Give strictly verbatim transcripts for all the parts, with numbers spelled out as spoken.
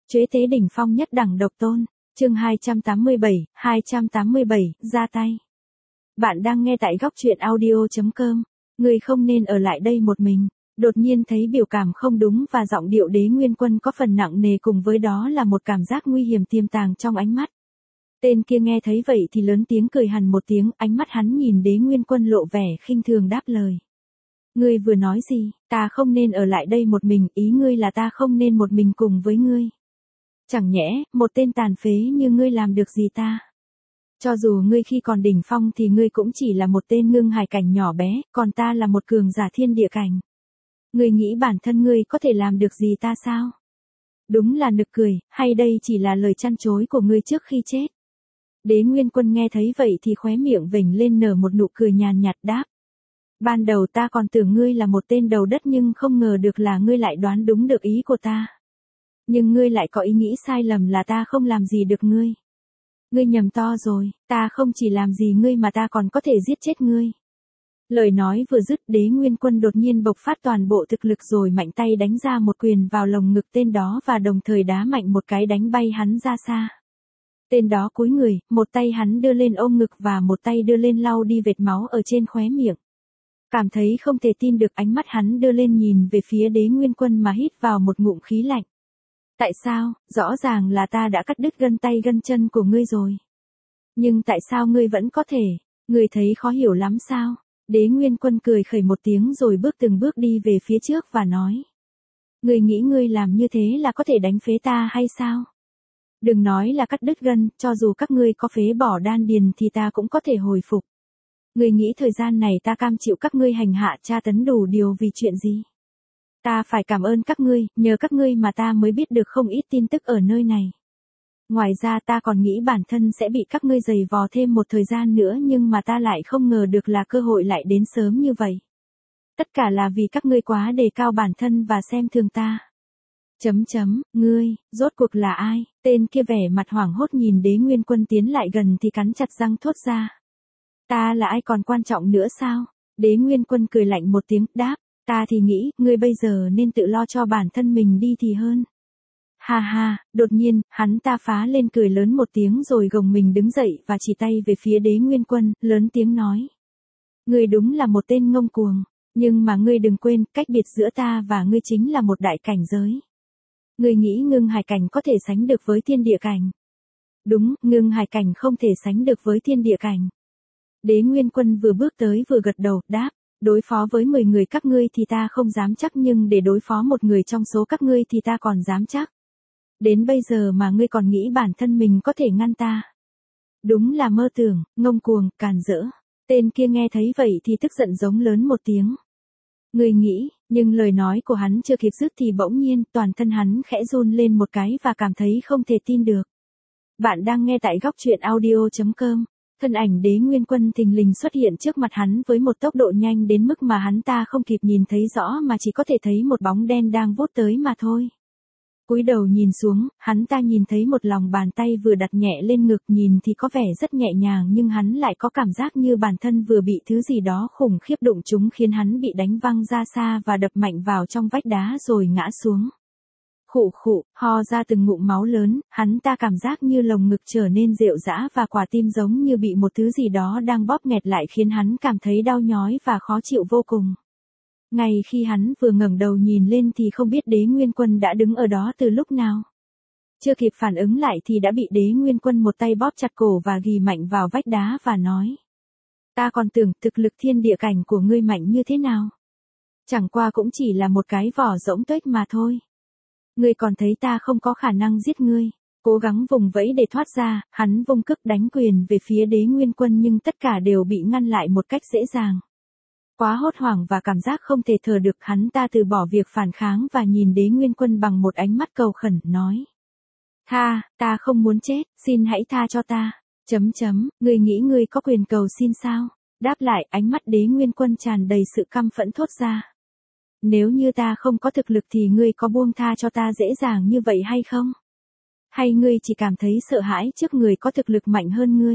Chế tế đỉnh phong nhất đẳng độc tôn. Chương hai trăm tám mươi bảy, hai trăm tám mươi bảy, ra tay. Bạn đang nghe tại góc truyện audio chấm com. Ngươi không nên ở lại đây một mình. Đột nhiên thấy biểu cảm không đúng và giọng điệu Đế Nguyên Quân có phần nặng nề, cùng với đó là một cảm giác nguy hiểm tiềm tàng trong ánh mắt. Tên kia nghe thấy vậy thì lớn tiếng cười hằn một tiếng, ánh mắt hắn nhìn Đế Nguyên Quân lộ vẻ khinh thường đáp lời. Ngươi vừa nói gì? Ta không nên ở lại đây một mình, ý ngươi là ta không nên một mình cùng với ngươi. Chẳng nhẽ, một tên tàn phế như ngươi làm được gì ta? Cho dù ngươi khi còn đỉnh phong thì ngươi cũng chỉ là một tên ngưng hải cảnh nhỏ bé, còn ta là một cường giả thiên địa cảnh. Ngươi nghĩ bản thân ngươi có thể làm được gì ta sao? Đúng là nực cười, hay đây chỉ là lời chăn chối của ngươi trước khi chết? Đế Nguyên Quân nghe thấy vậy thì khóe miệng vểnh lên nở một nụ cười nhàn nhạt đáp. Ban đầu ta còn tưởng ngươi là một tên đầu đất, nhưng không ngờ được là ngươi lại đoán đúng được ý của ta. Nhưng ngươi lại có ý nghĩ sai lầm là ta không làm gì được ngươi. Ngươi nhầm to rồi, ta không chỉ làm gì ngươi mà ta còn có thể giết chết ngươi. Lời nói vừa dứt, Đế Nguyên Quân đột nhiên bộc phát toàn bộ thực lực rồi mạnh tay đánh ra một quyền vào lồng ngực tên đó và đồng thời đá mạnh một cái đánh bay hắn ra xa. Tên đó cúi người, một tay hắn đưa lên ôm ngực và một tay đưa lên lau đi vệt máu ở trên khóe miệng. Cảm thấy không thể tin được, ánh mắt hắn đưa lên nhìn về phía Đế Nguyên Quân mà hít vào một ngụm khí lạnh. Tại sao? Rõ ràng là ta đã cắt đứt gân tay gân chân của ngươi rồi. Nhưng tại sao ngươi vẫn có thể? Ngươi thấy khó hiểu lắm sao? Đế Nguyên Quân cười khẩy một tiếng rồi bước từng bước đi về phía trước và nói. Ngươi nghĩ ngươi làm như thế là có thể đánh phế ta hay sao? Đừng nói là cắt đứt gân, cho dù các ngươi có phế bỏ đan điền thì ta cũng có thể hồi phục. Ngươi nghĩ thời gian này ta cam chịu các ngươi hành hạ tra tấn đủ điều vì chuyện gì? Ta phải cảm ơn các ngươi, nhờ các ngươi mà ta mới biết được không ít tin tức ở nơi này. Ngoài ra ta còn nghĩ bản thân sẽ bị các ngươi giày vò thêm một thời gian nữa, nhưng mà ta lại không ngờ được là cơ hội lại đến sớm như vậy. Tất cả là vì các ngươi quá đề cao bản thân và xem thường ta. Chấm chấm, ngươi, rốt cuộc là ai? Tên kia vẻ mặt hoảng hốt nhìn Đế Nguyên Quân tiến lại gần thì cắn chặt răng thốt ra. Ta là ai còn quan trọng nữa sao? Đế Nguyên Quân cười lạnh một tiếng, đáp. Ta thì nghĩ, ngươi bây giờ nên tự lo cho bản thân mình đi thì hơn. Ha ha, đột nhiên, hắn ta phá lên cười lớn một tiếng rồi gồng mình đứng dậy và chỉ tay về phía Đế Nguyên Quân, lớn tiếng nói. Ngươi đúng là một tên ngông cuồng, nhưng mà ngươi đừng quên, cách biệt giữa ta và ngươi chính là một đại cảnh giới. Ngươi nghĩ ngưng hải cảnh có thể sánh được với thiên địa cảnh. Đúng, ngưng hải cảnh không thể sánh được với thiên địa cảnh. Đế Nguyên Quân vừa bước tới vừa gật đầu, đáp. Đối phó với mười người các ngươi thì ta không dám chắc, nhưng để đối phó một người trong số các ngươi thì ta còn dám chắc. Đến bây giờ mà ngươi còn nghĩ bản thân mình có thể ngăn ta. Đúng là mơ tưởng, ngông cuồng, càn rỡ. Tên kia nghe thấy vậy thì tức giận giống lớn một tiếng. Ngươi nghĩ, nhưng lời nói của hắn chưa kịp dứt thì bỗng nhiên toàn thân hắn khẽ run lên một cái và cảm thấy không thể tin được. Bạn đang nghe tại góc truyện audio chấm com. Thân ảnh Đế Nguyên Quân thình lình xuất hiện trước mặt hắn với một tốc độ nhanh đến mức mà hắn ta không kịp nhìn thấy rõ mà chỉ có thể thấy một bóng đen đang vút tới mà thôi. Cúi đầu nhìn xuống, hắn ta nhìn thấy một lòng bàn tay vừa đặt nhẹ lên ngực, nhìn thì có vẻ rất nhẹ nhàng nhưng hắn lại có cảm giác như bản thân vừa bị thứ gì đó khủng khiếp đụng trúng, khiến hắn bị đánh văng ra xa và đập mạnh vào trong vách đá rồi ngã xuống. Khụ khụ, ho ra từng ngụm máu lớn, hắn ta cảm giác như lồng ngực trở nên rệu rã và quả tim giống như bị một thứ gì đó đang bóp nghẹt lại, khiến hắn cảm thấy đau nhói và khó chịu vô cùng. Ngay khi hắn vừa ngẩng đầu nhìn lên thì không biết Đế Nguyên Quân đã đứng ở đó từ lúc nào. Chưa kịp phản ứng lại thì đã bị Đế Nguyên Quân một tay bóp chặt cổ và ghì mạnh vào vách đá và nói. Ta còn tưởng thực lực thiên địa cảnh của ngươi mạnh như thế nào. Chẳng qua cũng chỉ là một cái vỏ rỗng tuếch mà thôi. Ngươi còn thấy ta không có khả năng giết ngươi. Cố gắng vùng vẫy để thoát ra, hắn vung cước đánh quyền về phía Đế Nguyên Quân nhưng tất cả đều bị ngăn lại một cách dễ dàng. Quá hốt hoảng và cảm giác không thể thở được, hắn ta từ bỏ việc phản kháng và nhìn Đế Nguyên Quân bằng một ánh mắt cầu khẩn, nói. Tha, ta không muốn chết, xin hãy tha cho ta. Chấm chấm, ngươi nghĩ ngươi có quyền cầu xin sao? Đáp lại, ánh mắt Đế Nguyên Quân tràn đầy sự căm phẫn thốt ra. Nếu như ta không có thực lực thì ngươi có buông tha cho ta dễ dàng như vậy hay không? Hay ngươi chỉ cảm thấy sợ hãi trước người có thực lực mạnh hơn ngươi?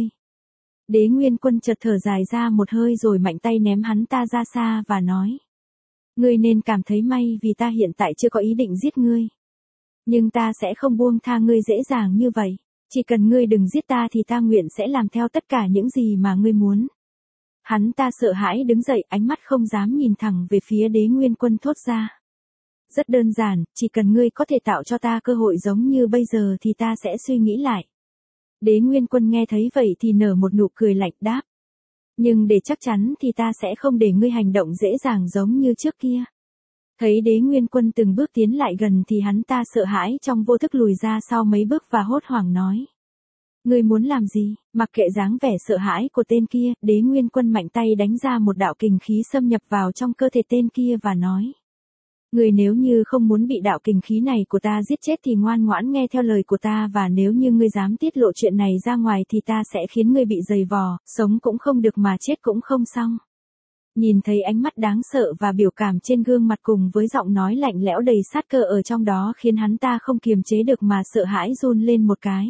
Đế Nguyên Quân chợt thở dài ra một hơi rồi mạnh tay ném hắn ta ra xa và nói. Ngươi nên cảm thấy may vì ta hiện tại chưa có ý định giết ngươi. Nhưng ta sẽ không buông tha ngươi dễ dàng như vậy. Chỉ cần ngươi đừng giết ta thì ta nguyện sẽ làm theo tất cả những gì mà ngươi muốn. Hắn ta sợ hãi đứng dậy, ánh mắt không dám nhìn thẳng về phía Đế Nguyên Quân thốt ra. Rất đơn giản, chỉ cần ngươi có thể tạo cho ta cơ hội giống như bây giờ thì ta sẽ suy nghĩ lại. Đế Nguyên Quân nghe thấy vậy thì nở một nụ cười lạnh đáp. Nhưng để chắc chắn thì ta sẽ không để ngươi hành động dễ dàng giống như trước kia. Thấy Đế Nguyên Quân từng bước tiến lại gần thì hắn ta sợ hãi trong vô thức lùi ra sau mấy bước và hốt hoảng nói. Ngươi muốn làm gì? Mặc kệ dáng vẻ sợ hãi của tên kia, Đế Nguyên Quân mạnh tay đánh ra một đạo kình khí xâm nhập vào trong cơ thể tên kia và nói. Ngươi nếu như không muốn bị đạo kình khí này của ta giết chết thì ngoan ngoãn nghe theo lời của ta, và nếu như ngươi dám tiết lộ chuyện này ra ngoài thì ta sẽ khiến ngươi bị giày vò, sống cũng không được mà chết cũng không xong. Nhìn thấy ánh mắt đáng sợ và biểu cảm trên gương mặt cùng với giọng nói lạnh lẽo đầy sát cơ ở trong đó khiến hắn ta không kiềm chế được mà sợ hãi run lên một cái.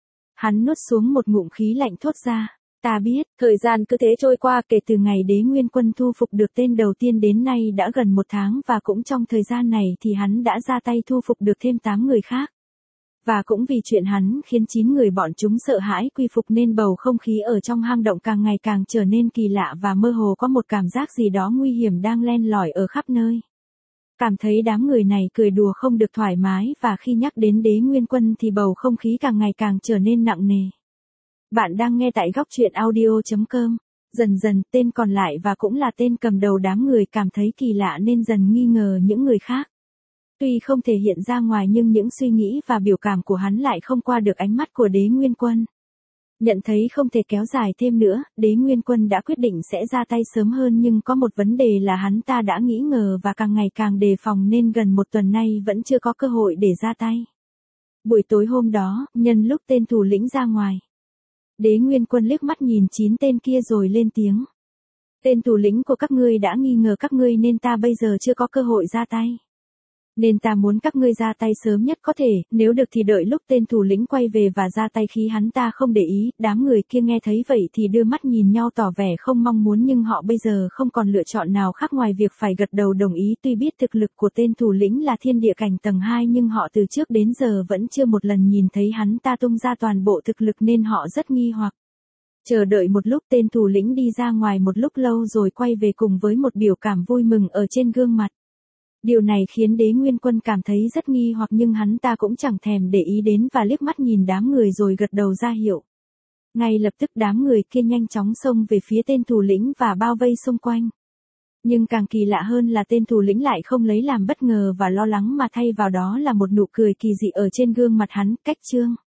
Hắn nuốt xuống một ngụm khí lạnh thốt ra. Ta biết, thời gian cứ thế trôi qua, kể từ ngày Đế Nguyên Quân thu phục được tên đầu tiên đến nay đã gần một tháng, và cũng trong thời gian này thì hắn đã ra tay thu phục được thêm tám người khác. Và cũng vì chuyện hắn khiến chín người bọn chúng sợ hãi quy phục nên bầu không khí ở trong hang động càng ngày càng trở nên kỳ lạ và mơ hồ có một cảm giác gì đó nguy hiểm đang len lỏi ở khắp nơi. Cảm thấy đám người này cười đùa không được thoải mái, và khi nhắc đến Đế Nguyên Quân thì bầu không khí càng ngày càng trở nên nặng nề. Bạn đang nghe tại góc truyện audio chấm com. Dần dần, tên còn lại và cũng là tên cầm đầu đám người cảm thấy kỳ lạ nên dần nghi ngờ những người khác. Tuy không thể hiện ra ngoài nhưng những suy nghĩ và biểu cảm của hắn lại không qua được ánh mắt của Đế Nguyên Quân. Nhận thấy không thể kéo dài thêm nữa, Đế Nguyên Quân đã quyết định sẽ ra tay sớm hơn, nhưng có một vấn đề là hắn ta đã nghi ngờ và càng ngày càng đề phòng nên gần một tuần nay vẫn chưa có cơ hội để ra tay. Buổi tối hôm đó, nhân lúc tên thủ lĩnh ra ngoài, Đế Nguyên Quân liếc mắt nhìn chín tên kia rồi lên tiếng. Tên thủ lĩnh của các ngươi đã nghi ngờ các ngươi nên ta bây giờ chưa có cơ hội ra tay. Nên ta muốn các ngươi ra tay sớm nhất có thể, nếu được thì đợi lúc tên thủ lĩnh quay về và ra tay khi hắn ta không để ý. Đám người kia nghe thấy vậy thì đưa mắt nhìn nhau tỏ vẻ không mong muốn, nhưng họ bây giờ không còn lựa chọn nào khác ngoài việc phải gật đầu đồng ý. Tuy biết thực lực của tên thủ lĩnh là thiên địa cảnh tầng hai nhưng họ từ trước đến giờ vẫn chưa một lần nhìn thấy hắn ta tung ra toàn bộ thực lực nên họ rất nghi hoặc. Chờ đợi một lúc, tên thủ lĩnh đi ra ngoài một lúc lâu rồi quay về cùng với một biểu cảm vui mừng ở trên gương mặt. Điều này khiến Đế Nguyên Quân cảm thấy rất nghi hoặc, nhưng hắn ta cũng chẳng thèm để ý đến và liếc mắt nhìn đám người rồi gật đầu ra hiệu. Ngay lập tức đám người kia nhanh chóng xông về phía tên thủ lĩnh và bao vây xung quanh. Nhưng càng kỳ lạ hơn là tên thủ lĩnh lại không lấy làm bất ngờ và lo lắng mà thay vào đó là một nụ cười kỳ dị ở trên gương mặt hắn. Cách chương